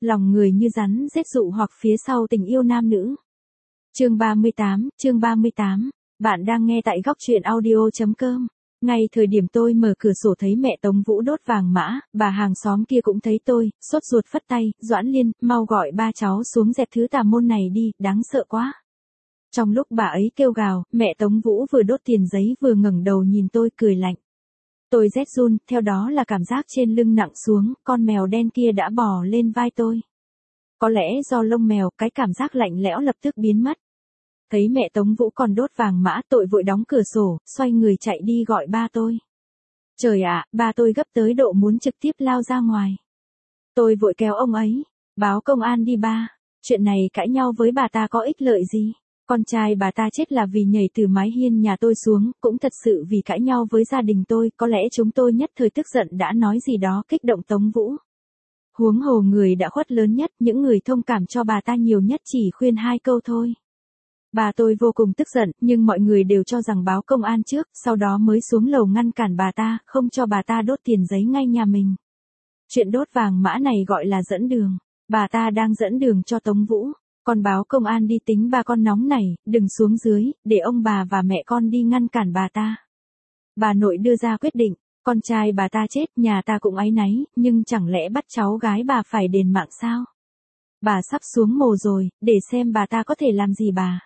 lòng người như rắn rết dụ hoặc phía sau tình yêu nam nữ. Chương 38, bạn đang nghe tại góc truyện audio.com. Ngay thời điểm tôi mở cửa sổ thấy mẹ Tống Vũ đốt vàng mã, bà hàng xóm kia cũng thấy tôi, sốt ruột phất tay, Doãn Liên, mau gọi ba cháu xuống dẹp thứ tà môn này đi, đáng sợ quá. Trong lúc bà ấy kêu gào, mẹ Tống Vũ vừa đốt tiền giấy vừa ngẩng đầu nhìn tôi cười lạnh. Tôi rét run, theo đó là cảm giác trên lưng nặng xuống, con mèo đen kia đã bò lên vai tôi. Có lẽ do lông mèo, cái cảm giác lạnh lẽo lập tức biến mất. Thấy mẹ Tống Vũ còn đốt vàng mã, tội vội đóng cửa sổ, xoay người chạy đi gọi ba tôi. Trời ạ, ba tôi gấp tới độ muốn trực tiếp lao ra ngoài. Tôi vội kéo ông ấy, báo công an đi ba, chuyện này cãi nhau với bà ta có ích lợi gì? Con trai bà ta chết là vì nhảy từ mái hiên nhà tôi xuống, cũng thật sự vì cãi nhau với gia đình tôi, có lẽ chúng tôi nhất thời tức giận đã nói gì đó kích động Tống Vũ. Huống hồ người đã khuất lớn nhất, những người thông cảm cho bà ta nhiều nhất chỉ khuyên 2 câu thôi. Bà tôi vô cùng tức giận, nhưng mọi người đều cho rằng báo công an trước, sau đó mới xuống lầu ngăn cản bà ta, không cho bà ta đốt tiền giấy ngay nhà mình. Chuyện đốt vàng mã này gọi là dẫn đường, bà ta đang dẫn đường cho Tống Vũ. Còn báo công an đi tính ba con nóng này, đừng xuống dưới, để ông bà và mẹ con đi ngăn cản bà ta. Bà nội đưa ra quyết định, con trai bà ta chết, nhà ta cũng áy náy, nhưng chẳng lẽ bắt cháu gái bà phải đền mạng sao? Bà sắp xuống mồ rồi, để xem bà ta có thể làm gì bà.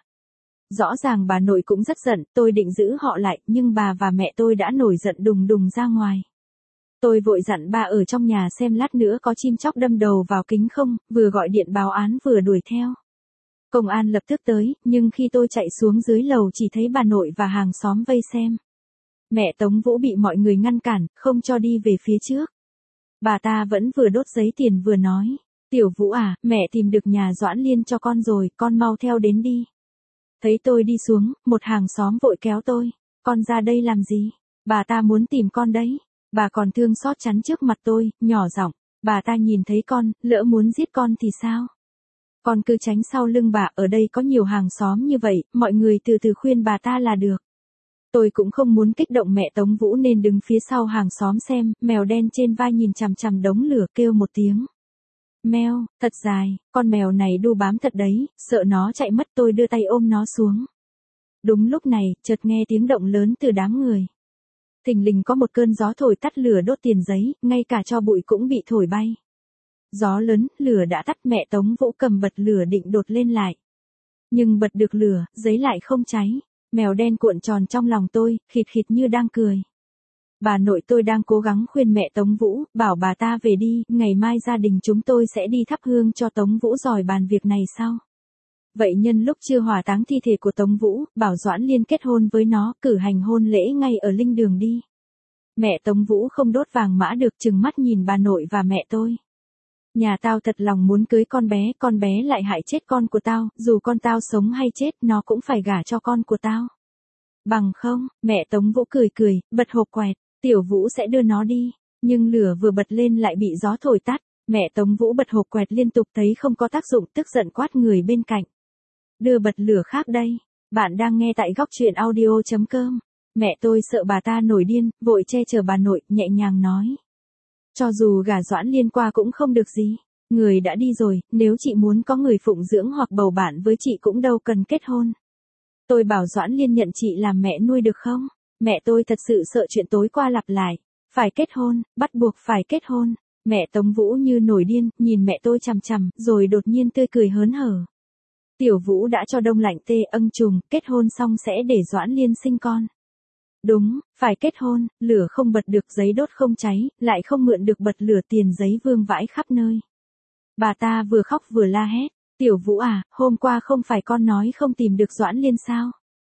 Rõ ràng bà nội cũng rất giận, tôi định giữ họ lại, nhưng bà và mẹ tôi đã nổi giận đùng đùng ra ngoài. Tôi vội dặn bà ở trong nhà xem lát nữa có chim chóc đâm đầu vào kính không, vừa gọi điện báo án vừa đuổi theo. Công an lập tức tới, nhưng khi tôi chạy xuống dưới lầu chỉ thấy bà nội và hàng xóm vây xem. Mẹ Tống Vũ bị mọi người ngăn cản, không cho đi về phía trước. Bà ta vẫn vừa đốt giấy tiền vừa nói, Tiểu Vũ à, mẹ tìm được nhà Doãn Liên cho con rồi, con mau theo đến đi. Thấy tôi đi xuống, một hàng xóm vội kéo tôi, con ra đây làm gì? Bà ta muốn tìm con đấy. Bà còn thương xót chắn trước mặt tôi, nhỏ giọng, bà ta nhìn thấy con, lỡ muốn giết con thì sao? Con cứ tránh sau lưng bà, ở đây có nhiều hàng xóm như vậy, mọi người từ từ khuyên bà ta là được. Tôi cũng không muốn kích động mẹ Tống Vũ nên đứng phía sau hàng xóm xem, mèo đen trên vai nhìn chằm chằm đống lửa kêu một tiếng. Mèo, thật dài, con mèo này đu bám thật đấy, sợ nó chạy mất, tôi đưa tay ôm nó xuống. Đúng lúc này, chợt nghe tiếng động lớn từ đám người. Thình lình có một cơn gió thổi tắt lửa đốt tiền giấy, ngay cả tro bụi cũng bị thổi bay. Gió lớn, lửa đã tắt, mẹ Tống Vũ cầm bật lửa định đốt lên lại. Nhưng bật được lửa, giấy lại không cháy. Mèo đen cuộn tròn trong lòng tôi, khịt khịt như đang cười. Bà nội tôi đang cố gắng khuyên mẹ Tống Vũ, bảo bà ta về đi, ngày mai gia đình chúng tôi sẽ đi thắp hương cho Tống Vũ rồi bàn việc này sau. Vậy nhân lúc chưa hỏa táng thi thể của Tống Vũ, bảo Doãn Liên kết hôn với nó, cử hành hôn lễ ngay ở linh đường đi. Mẹ Tống Vũ không đốt vàng mã được, trừng mắt nhìn bà nội và mẹ tôi. Nhà tao thật lòng muốn cưới con bé lại hại chết con của tao, dù con tao sống hay chết, nó cũng phải gả cho con của tao. Bằng không, mẹ Tống Vũ cười cười, bật hộp quẹt, Tiểu Vũ sẽ đưa nó đi, nhưng lửa vừa bật lên lại bị gió thổi tắt, mẹ Tống Vũ bật hộp quẹt liên tục thấy không có tác dụng, tức giận quát người bên cạnh. Đưa bật lửa khác đây, bạn đang nghe tại góc truyện audio.com. Mẹ tôi sợ bà ta nổi điên, vội che chở bà nội, nhẹ nhàng nói. Cho dù gả Doãn Liên qua cũng không được gì. Người đã đi rồi, nếu chị muốn có người phụng dưỡng hoặc bầu bạn với chị cũng đâu cần kết hôn. Tôi bảo Doãn Liên nhận chị làm mẹ nuôi được không? Mẹ tôi thật sự sợ chuyện tối qua lặp lại. Phải kết hôn, bắt buộc phải kết hôn. Mẹ Tống Vũ như nổi điên, nhìn mẹ tôi chằm chằm, rồi đột nhiên tươi cười hớn hở. Tiểu Vũ đã cho đông lạnh tê âng trùng, kết hôn xong sẽ để Doãn Liên sinh con. Đúng, phải kết hôn, lửa không bật được, giấy đốt không cháy, lại không mượn được bật lửa, tiền giấy vương vãi khắp nơi. Bà ta vừa khóc vừa la hét, Tiểu Vũ à, hôm qua không phải con nói không tìm được Doãn Liên sao?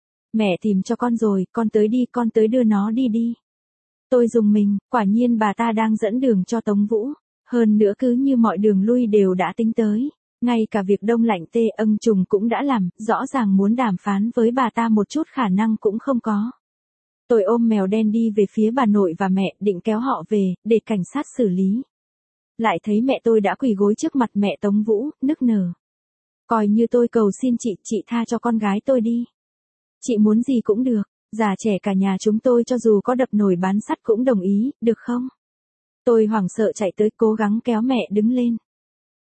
Mẹ tìm cho con rồi, con tới đi, con tới đưa nó đi đi. Tôi rùng mình, quả nhiên bà ta đang dẫn đường cho Tống Vũ, hơn nữa cứ như mọi đường lui đều đã tính tới. Ngay cả việc đông lạnh tê âng trùng cũng đã làm, rõ ràng muốn đàm phán với bà ta một chút khả năng cũng không có. Tôi ôm mèo đen đi về phía bà nội và mẹ, định kéo họ về, để cảnh sát xử lý. Lại thấy mẹ tôi đã quỳ gối trước mặt mẹ Tống Vũ, nức nở. Coi như tôi cầu xin chị tha cho con gái tôi đi. Chị muốn gì cũng được, già trẻ cả nhà chúng tôi cho dù có đập nồi bán sắt cũng đồng ý, được không? Tôi hoảng sợ chạy tới cố gắng kéo mẹ đứng lên.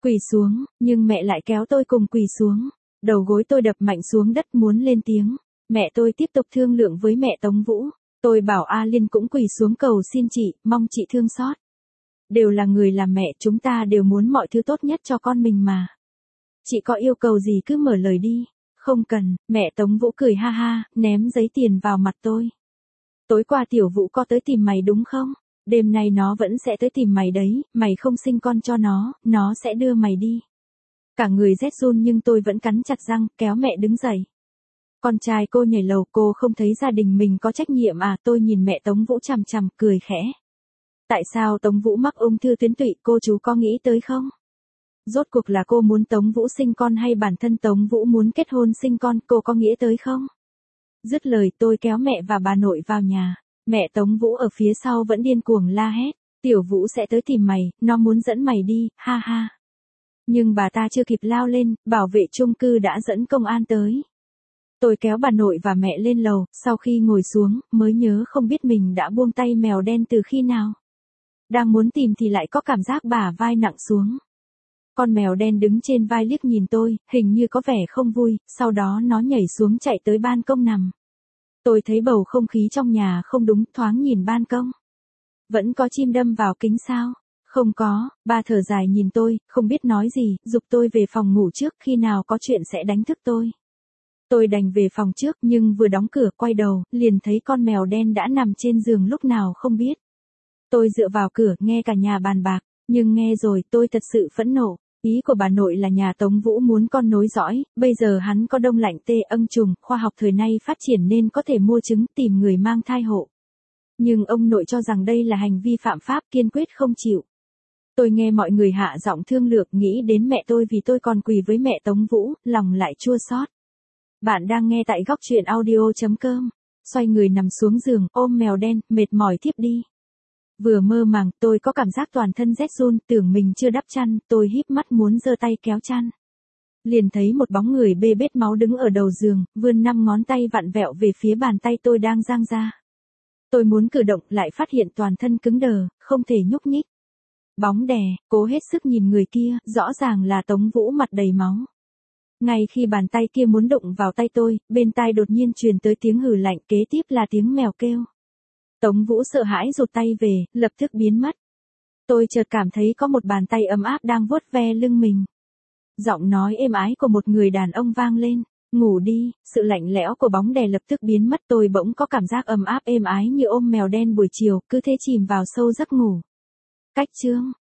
Quỳ xuống, nhưng mẹ lại kéo tôi cùng quỳ xuống. Đầu gối tôi đập mạnh xuống đất muốn lên tiếng. Mẹ tôi tiếp tục thương lượng với mẹ Tống Vũ. Tôi bảo A Liên cũng quỳ xuống cầu xin chị, mong chị thương xót. Đều là người làm mẹ, chúng ta đều muốn mọi thứ tốt nhất cho con mình mà. Chị có yêu cầu gì cứ mở lời đi. Không cần, mẹ Tống Vũ cười ha ha, ném giấy tiền vào mặt tôi. Tối qua Tiểu Vũ có tới tìm mày đúng không? Đêm nay nó vẫn sẽ tới tìm mày đấy, mày không sinh con cho nó sẽ đưa mày đi. Cả người rét run nhưng tôi vẫn cắn chặt răng, kéo mẹ đứng dậy. Con trai cô nhảy lầu, cô không thấy gia đình mình có trách nhiệm à? Tôi nhìn mẹ Tống Vũ chằm chằm, cười khẽ. Tại sao Tống Vũ mắc ung thư tuyến tụy, cô chú có nghĩ tới không? Rốt cuộc là cô muốn Tống Vũ sinh con hay bản thân Tống Vũ muốn kết hôn sinh con, cô có nghĩ tới không? Dứt lời tôi kéo mẹ và bà nội vào nhà. Mẹ Tống Vũ ở phía sau vẫn điên cuồng la hét. Tiểu Vũ sẽ tới tìm mày, nó muốn dẫn mày đi, ha ha. Nhưng bà ta chưa kịp lao lên, bảo vệ chung cư đã dẫn công an tới. Tôi kéo bà nội và mẹ lên lầu, sau khi ngồi xuống, mới nhớ không biết mình đã buông tay mèo đen từ khi nào. Đang muốn tìm thì lại có cảm giác bả vai nặng xuống. Con mèo đen đứng trên vai liếc nhìn tôi, hình như có vẻ không vui, sau đó nó nhảy xuống chạy tới ban công nằm. Tôi thấy bầu không khí trong nhà không đúng, thoáng nhìn ban công. Vẫn có chim đâm vào kính sao? Không có, ba thở dài nhìn tôi, không biết nói gì, giục tôi về phòng ngủ trước, khi nào có chuyện sẽ đánh thức tôi. Tôi đành về phòng trước nhưng vừa đóng cửa quay đầu, liền thấy con mèo đen đã nằm trên giường lúc nào không biết. Tôi dựa vào cửa nghe cả nhà bàn bạc, nhưng nghe rồi tôi thật sự phẫn nộ. Ý của bà nội là nhà Tống Vũ muốn con nối dõi, bây giờ hắn có đông lạnh tê âng trùng, khoa học thời nay phát triển nên có thể mua trứng tìm người mang thai hộ. Nhưng ông nội cho rằng đây là hành vi phạm pháp, kiên quyết không chịu. Tôi nghe mọi người hạ giọng thương lượng, nghĩ đến mẹ tôi vì tôi còn quỳ với mẹ Tống Vũ, lòng lại chua xót. Bạn đang nghe tại góc truyện audio.com. Xoay người nằm xuống giường, ôm mèo đen, mệt mỏi thiếp đi. Vừa mơ màng, tôi có cảm giác toàn thân rét run, tưởng mình chưa đắp chăn, tôi híp mắt muốn giơ tay kéo chăn. Liền thấy một bóng người bê bết máu đứng ở đầu giường, vươn 5 ngón tay vặn vẹo về phía bàn tay tôi đang giang ra. Tôi muốn cử động lại phát hiện toàn thân cứng đờ, không thể nhúc nhích. Bóng đè, cố hết sức nhìn người kia, rõ ràng là Tống Vũ mặt đầy máu. Ngay khi bàn tay kia muốn đụng vào tay tôi, bên tai đột nhiên truyền tới tiếng hừ lạnh, kế tiếp là tiếng mèo kêu. Tống Vũ sợ hãi rụt tay về, lập tức biến mất. Tôi chợt cảm thấy có một bàn tay ấm áp đang vuốt ve lưng mình. Giọng nói êm ái của một người đàn ông vang lên. Ngủ đi, sự lạnh lẽo của bóng đè lập tức biến mất, tôi bỗng có cảm giác ấm áp êm ái như ôm mèo đen buổi chiều, cứ thế chìm vào sâu giấc ngủ. Cách chương.